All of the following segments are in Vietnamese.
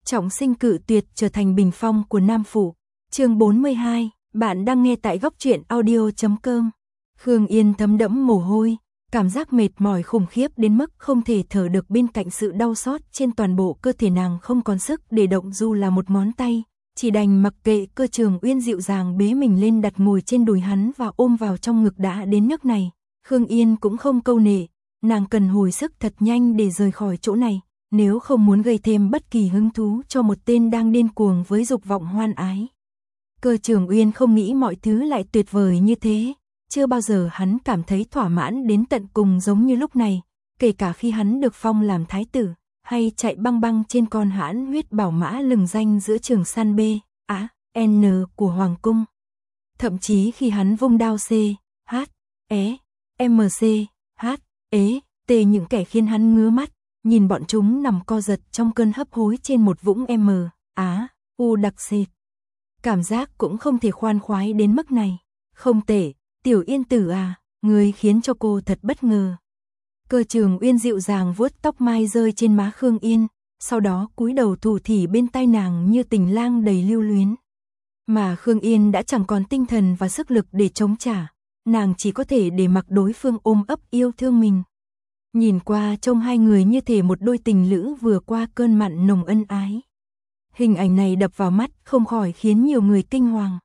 trọng sinh cự tuyệt trở thành bình phong của Nam Phủ. Chương 42, bạn đang nghe tại góc truyện audio.com. Khương Yên thấm đẫm mồ hôi, cảm giác mệt mỏi khủng khiếp đến mức không thể thở được, bên cạnh sự đau xót trên toàn bộ cơ thể nàng không còn sức để động dù là một ngón tay, chỉ đành mặc kệ. Cơ Trường Uyên dịu dàng bế mình lên, đặt ngồi trên đùi hắn và ôm vào trong ngực. Đã đến nước này, Khương Yên cũng không câu nệ, nàng cần hồi sức thật nhanh để rời khỏi chỗ này, nếu không muốn gây thêm bất kỳ hứng thú cho một tên đang điên cuồng với dục vọng hoan ái. Cơ Trường Uyên không nghĩ mọi thứ lại tuyệt vời như thế, chưa bao giờ hắn cảm thấy thỏa mãn đến tận cùng giống như lúc này, kể cả khi hắn được phong làm thái tử, hay chạy băng băng trên con hãn huyết bảo mã lừng danh giữa trường săn B.A.N của Hoàng cung. Thậm chí khi hắn vung đao C.H.E.M.C.H.E.T, những kẻ khiến hắn ngứa mắt, nhìn bọn chúng nằm co giật trong cơn hấp hối trên một vũng M.A.U đặc sệt. Cảm giác cũng không thể khoan khoái đến mức này. Không tệ, Tiểu Yên tử à, người khiến cho cô thật bất ngờ. Cơ Trường Uyên dịu dàng vuốt tóc mai rơi trên má Khương Yên, sau đó cúi đầu thủ thỉ bên tai nàng như tình lang đầy lưu luyến. Mà Khương Yên đã chẳng còn tinh thần và sức lực để chống trả, nàng chỉ có thể để mặc đối phương ôm ấp yêu thương mình. Nhìn qua trông hai người như thể một đôi tình lữ vừa qua cơn mặn nồng ân ái. Hình ảnh này đập vào mắt không khỏi khiến nhiều người kinh hoàng.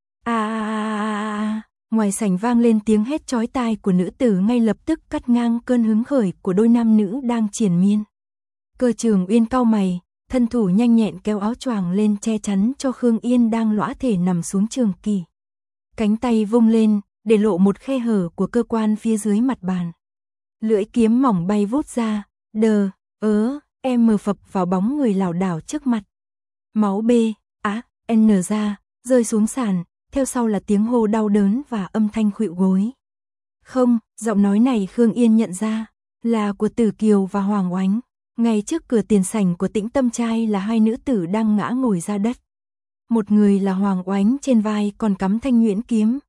Ngoài sảnh vang lên tiếng hét chói tai của nữ tử, ngay lập tức cắt ngang cơn hứng khởi của đôi nam nữ đang triền miên. Cơ Trường Uyên cau mày, thân thủ nhanh nhẹn kéo áo choàng lên che chắn cho Khương Yên đang lõa thể nằm xuống trường kỳ. Cánh tay vung lên, để lộ một khe hở của cơ quan phía dưới mặt bàn. Lưỡi kiếm mỏng bay vút ra, phập vào bóng người lảo đảo trước mặt. Máu B.A.N ra, rơi xuống sàn, theo sau là tiếng hô đau đớn và âm thanh khuỵu gối. Không, giọng nói này Khương Yên nhận ra, là của Tử Kiều và Hoàng Oánh. Ngay trước cửa tiền sảnh của Tĩnh Tâm Trai là hai nữ tử đang ngã ngồi ra đất. Một người là Hoàng Oánh, trên vai còn cắm thanh nhuyễn kiếm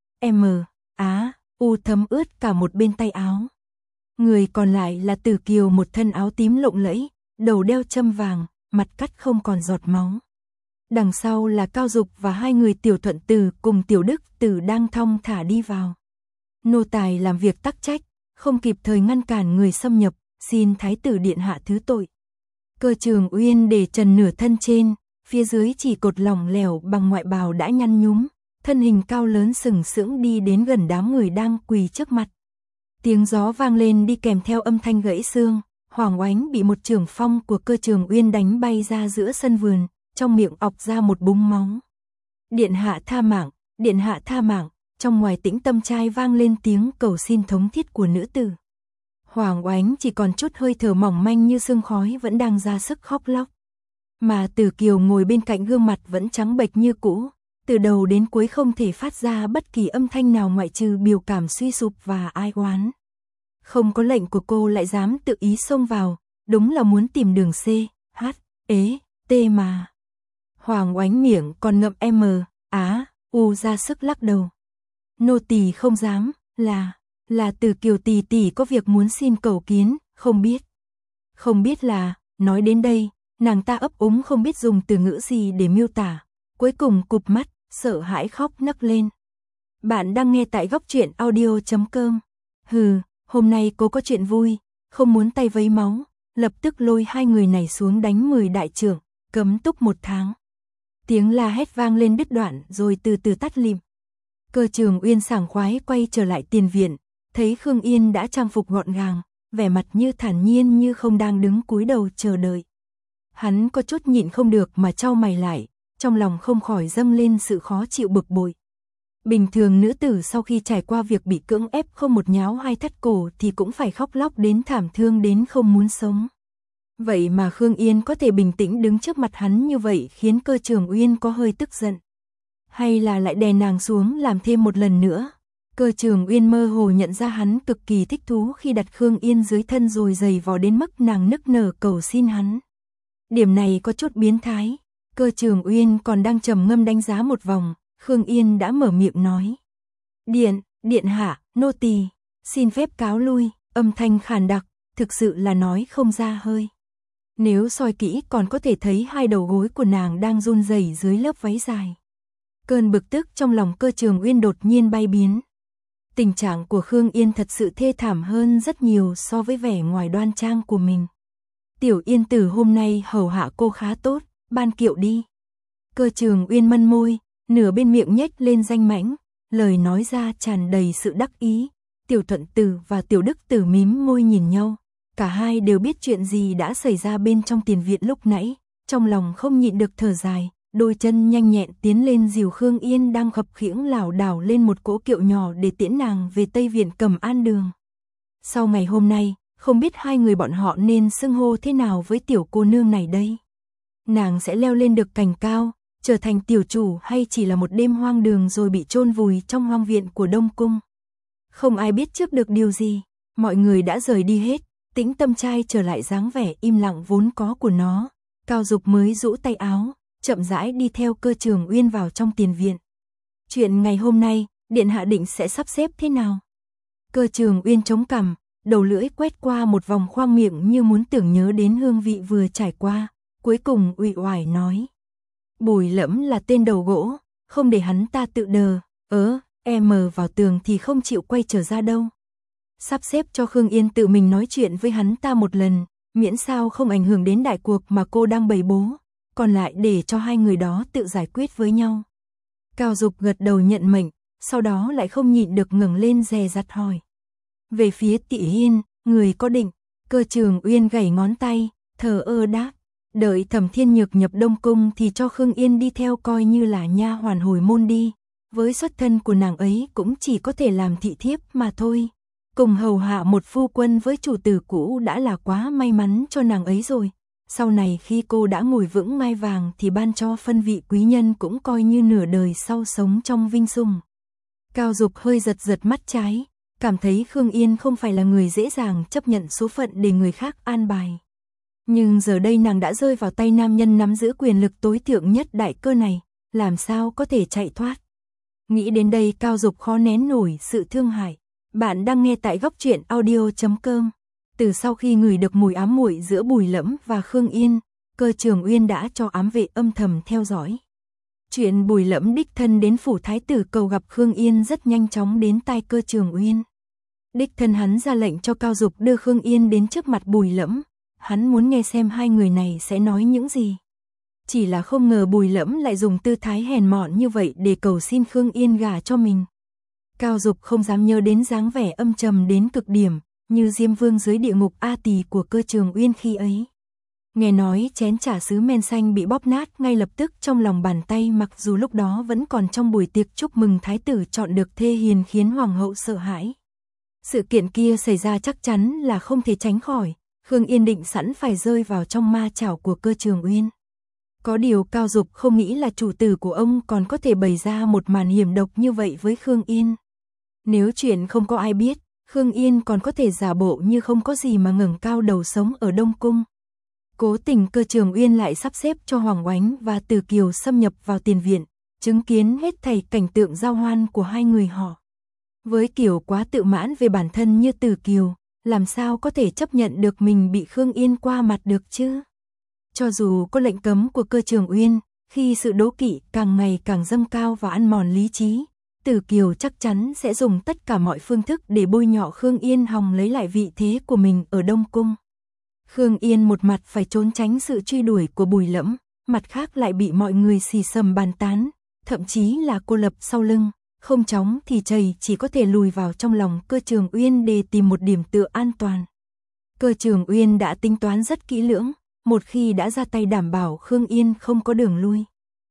M.A.U thấm ướt cả một bên tay áo. Người còn lại là Tử Kiều, một thân áo tím lộng lẫy, đầu đeo châm vàng, mặt cắt không còn giọt máu. Đằng sau là Cao Dục và hai người Tiểu Thuận Tử cùng Tiểu Đức Tử đang thong thả đi vào. Nô tài làm việc tắc trách, không kịp thời ngăn cản người xâm nhập, xin thái tử điện hạ thứ tội. Cơ Trường Uyên để trần nửa thân trên, phía dưới chỉ cột lỏng lẻo bằng ngoại bào đã nhăn nhúm, thân hình cao lớn sừng sững đi đến gần đám người đang quỳ trước mặt. Tiếng gió vang lên đi kèm theo âm thanh gãy xương. Hoàng Oánh bị một chưởng phong của Cơ Trường Uyên đánh bay ra giữa sân vườn, trong miệng ọc ra một búng máu. Điện hạ tha mạng, điện hạ tha mạng. Trong ngoài Tĩnh Tâm Trai vang lên tiếng cầu xin thống thiết của nữ tử. Hoàng Oánh chỉ còn chút hơi thở mỏng manh như sương khói, vẫn đang ra sức khóc lóc. Mà Tử Kiều ngồi bên cạnh, gương mặt vẫn trắng bệch như cũ, từ đầu đến cuối không thể phát ra bất kỳ âm thanh nào ngoại trừ biểu cảm suy sụp và ai oán. Không có lệnh của cô lại dám tự ý xông vào, đúng là muốn tìm đường C.H.E.T mà. Hoàng Oánh miệng còn ngậm M.A.U ra sức lắc đầu. Nô tỳ không dám, là Tử Kiều tỷ tỷ có việc muốn xin cầu kiến, không biết là. Nói đến đây, nàng ta ấp úng không biết dùng từ ngữ gì để miêu tả, cuối cùng cụp mắt, sợ hãi khóc nấc lên. Bạn đang nghe tại góc truyện audio.com. Hừ, hôm nay cô có chuyện vui, không muốn tay vấy máu, lập tức lôi hai người này xuống đánh 10 đại trưởng, cấm túc 1 tháng. Tiếng la hét vang lên đứt đoạn rồi từ từ tắt lịm. Cơ Trường Uyên sảng khoái quay trở lại tiền viện, thấy Khương Yên đã trang phục gọn gàng, vẻ mặt như thản nhiên như không đang đứng cúi đầu chờ đợi. Hắn có chút nhịn không được mà chau mày lại, trong lòng không khỏi dâng lên sự khó chịu bực bội. Bình thường nữ tử sau khi trải qua việc bị cưỡng ép không một nháo hai thắt cổ thì cũng phải khóc lóc đến thảm thương đến không muốn sống. Vậy mà Khương Yên có thể bình tĩnh đứng trước mặt hắn như vậy khiến Cơ Trường Uyên có hơi tức giận. Hay là lại đè nàng xuống làm thêm một lần nữa. Cơ Trường Uyên mơ hồ nhận ra hắn cực kỳ thích thú khi đặt Khương Yên dưới thân rồi giày vò đến mức nàng nức nở cầu xin hắn. Điểm này có chút biến thái. Cơ Trường Uyên còn đang trầm ngâm đánh giá một vòng, Khương Yên đã mở miệng nói. Điện hạ, nô tỳ xin phép cáo lui, âm thanh khàn đặc, thực sự là nói không ra hơi. Nếu soi kỹ còn có thể thấy hai đầu gối của nàng đang run rẩy dưới lớp váy dài. Cơn bực tức trong lòng Cơ Trường Uyên đột nhiên bay biến. Tình trạng của Khương Yên thật sự thê thảm hơn rất nhiều so với vẻ ngoài đoan trang của mình. Tiểu Yên Tử hôm nay hầu hạ cô khá tốt, ban kiệu đi. Cơ Trường Uyên mân môi, nửa bên miệng nhếch lên danh mãnh, lời nói ra tràn đầy sự đắc ý. Tiểu Thuận Tử và Tiểu Đức Tử mím môi nhìn nhau, cả hai đều biết chuyện gì đã xảy ra bên trong tiền viện lúc nãy, trong lòng không nhịn được thở dài, đôi chân nhanh nhẹn tiến lên dìu Khương Yên đang khập khiễng lảo đảo lên một cỗ kiệu nhỏ để tiễn nàng về Tây Viện Cẩm An Đường. Sau ngày hôm nay, không biết hai người bọn họ nên xưng hô thế nào với tiểu cô nương này đây? Nàng sẽ leo lên được cành cao, trở thành tiểu chủ hay chỉ là một đêm hoang đường rồi bị chôn vùi trong hoang viện của Đông Cung? Không ai biết trước được điều gì, mọi người đã rời đi hết, Tĩnh Tâm trai trở lại dáng vẻ im lặng vốn có của nó. Cao Dục mới rũ tay áo, chậm rãi đi theo Cơ Trường Uyên vào trong tiền viện. Chuyện ngày hôm nay, điện hạ định sẽ sắp xếp thế nào? Cơ Trường Uyên chống cằm, đầu lưỡi quét qua một vòng khoang miệng như muốn tưởng nhớ đến hương vị vừa trải qua, cuối cùng uể oải nói: Bùi Lẫm là tên đầu gỗ, không để hắn ta tự đờ, em vào tường thì không chịu quay trở ra đâu. Sắp xếp cho Khương Yên tự mình nói chuyện với hắn ta một lần, miễn sao không ảnh hưởng đến đại cuộc mà cô đang bày bố, còn lại để cho hai người đó tự giải quyết với nhau. Cao Dục gật đầu nhận mệnh, sau đó lại không nhịn được ngẩng lên dè dặt hỏi. Về phía Tị Hiên, người có định? Cơ Trường Uyên gảy ngón tay, thờ ơ đáp, đợi Thẩm Thiên Nhược nhập Đông Cung thì cho Khương Yên đi theo coi như là nha hoàn hồi môn đi. Với xuất thân của nàng ấy cũng chỉ có thể làm thị thiếp mà thôi. Cùng hầu hạ một phu quân với chủ tử cũ đã là quá may mắn cho nàng ấy rồi. Sau này khi cô đã ngồi vững ngai vàng thì ban cho phân vị quý nhân cũng coi như nửa đời sau sống trong vinh sủng. Cao Dục hơi giật giật mắt trái, cảm thấy Khương Yên không phải là người dễ dàng chấp nhận số phận để người khác an bài. Nhưng giờ đây nàng đã rơi vào tay nam nhân nắm giữ quyền lực tối thượng nhất đại cơ này, làm sao có thể chạy thoát. Nghĩ đến đây Cao Dục khó nén nổi sự thương hại. Bạn đang nghe tại Góc Truyện Audio.com. Từ sau khi ngửi được mùi ám muội giữa Bùi Lẫm và Khương Yên, Cơ Trường Uyên đã cho ám vệ âm thầm theo dõi. Chuyện Bùi Lẫm đích thân đến phủ thái tử cầu gặp Khương Yên rất nhanh chóng đến tai Cơ Trường Uyên. Đích thân hắn ra lệnh cho Cao Dục đưa Khương Yên đến trước mặt Bùi Lẫm, hắn muốn nghe xem hai người này sẽ nói những gì. Chỉ là không ngờ Bùi Lẫm lại dùng tư thái hèn mọn như vậy để cầu xin Khương Yên gả cho mình. Cao Dục không dám nhớ đến dáng vẻ âm trầm đến cực điểm, như Diêm Vương dưới địa ngục A Tỳ của Cơ Trường Uyên khi ấy. Nghe nói chén trà sứ men xanh bị bóp nát ngay lập tức trong lòng bàn tay, mặc dù lúc đó vẫn còn trong buổi tiệc chúc mừng thái tử chọn được thê hiền khiến hoàng hậu sợ hãi. Sự kiện kia xảy ra chắc chắn là không thể tránh khỏi, Khương Yên định sẵn phải rơi vào trong ma chảo của Cơ Trường Uyên. Có điều Cao Dục không nghĩ là chủ tử của ông còn có thể bày ra một màn hiểm độc như vậy với Khương Yên. Nếu chuyện không có ai biết, Khương Yên còn có thể giả bộ như không có gì mà ngẩng cao đầu sống ở Đông Cung. Cố tình Cơ Trường Uyên lại sắp xếp cho Hoàng Oánh và Từ Kiều xâm nhập vào tiền viện, chứng kiến hết thảy cảnh tượng giao hoan của hai người họ. Với kiểu quá tự mãn về bản thân như Từ Kiều, làm sao có thể chấp nhận được mình bị Khương Yên qua mặt được chứ? Cho dù có lệnh cấm của Cơ Trường Uyên, khi sự đố kỵ càng ngày càng dâng cao và ăn mòn lý trí, Từ Kiều chắc chắn sẽ dùng tất cả mọi phương thức để bôi nhọ Khương Yên hòng lấy lại vị thế của mình ở Đông Cung. Khương Yên một mặt phải trốn tránh sự truy đuổi của Bùi Lẫm, mặt khác lại bị mọi người xì xầm bàn tán, thậm chí là cô lập sau lưng, không chóng thì chảy chỉ có thể lùi vào trong lòng Cơ Trường Uyên để tìm một điểm tựa an toàn. Cơ Trường Uyên đã tính toán rất kỹ lưỡng, một khi đã ra tay đảm bảo Khương Yên không có đường lui.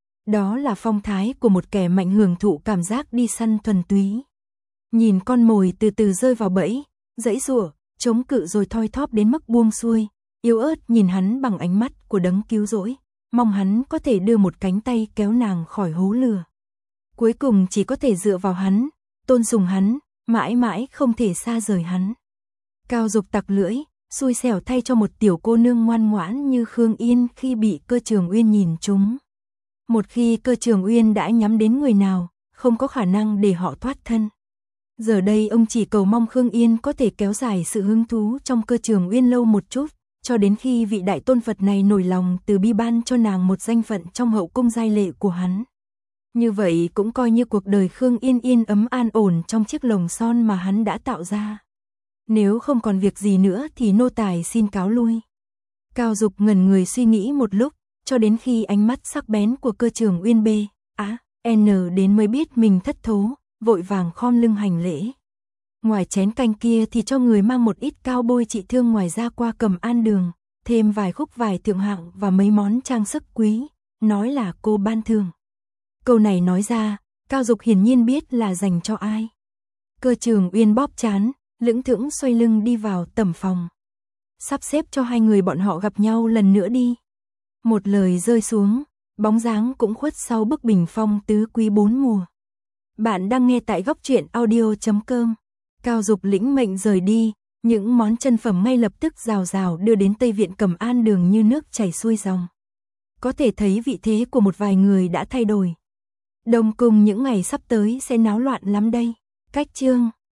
Đó là phong thái của một kẻ mạnh hưởng thụ cảm giác đi săn thuần túy. Nhìn con mồi từ từ rơi vào bẫy, giãy giụa, chống cự rồi thoi thóp đến mức buông xuôi, yếu ớt nhìn hắn bằng ánh mắt của đấng cứu rỗi, mong hắn có thể đưa một cánh tay kéo nàng khỏi hố lửa. Cuối cùng chỉ có thể dựa vào hắn, tôn sùng hắn, mãi mãi không thể xa rời hắn. Cao Dục tặc lưỡi, xui xẻo thay cho một tiểu cô nương ngoan ngoãn như Khương Yên khi bị Cơ Trường Uyên nhìn trúng. Một khi Cơ Trường Uyên đã nhắm đến người nào, không có khả năng để họ thoát thân. Giờ đây ông chỉ cầu mong Khương Yên có thể kéo dài sự hứng thú trong Cơ Trường Uyên lâu một chút, cho đến khi vị đại tôn Phật này nổi lòng từ bi ban cho nàng một danh phận trong hậu cung giai lệ của hắn. Như vậy cũng coi như cuộc đời Khương Yên yên ấm an ổn trong chiếc lồng son mà hắn đã tạo ra. Nếu không còn việc gì nữa thì nô tài xin cáo lui. Cao Dục ngẩn người suy nghĩ một lúc, cho đến khi ánh mắt sắc bén của Cơ Trường Uyên N đến mới biết mình thất thố, vội vàng khom lưng hành lễ. Ngoài chén canh kia thì cho người mang một ít cao bôi trị thương ngoài ra qua Cẩm An đường, thêm vài khúc vải thượng hạng và mấy món trang sức quý, nói là cô ban thưởng. Câu này nói ra, Cao Dục hiển nhiên biết là dành cho ai. Cơ Trường Uyên bóp trán, lững thững xoay lưng đi vào tẩm phòng. Sắp xếp cho hai người bọn họ gặp nhau lần nữa đi. Một lời rơi xuống, bóng dáng cũng khuất sau bức bình phong tứ quý 4 mùa. Bạn đang nghe tại Góc Truyện Audio.com. Cao Dục lĩnh mệnh rời đi, những món chân phẩm ngay lập tức rào rào đưa đến Tây Viện Cẩm An đường như nước chảy xuôi dòng. Có thể thấy vị thế của một vài người đã thay đổi. Đông cung những ngày sắp tới sẽ náo loạn lắm đây. Cách chương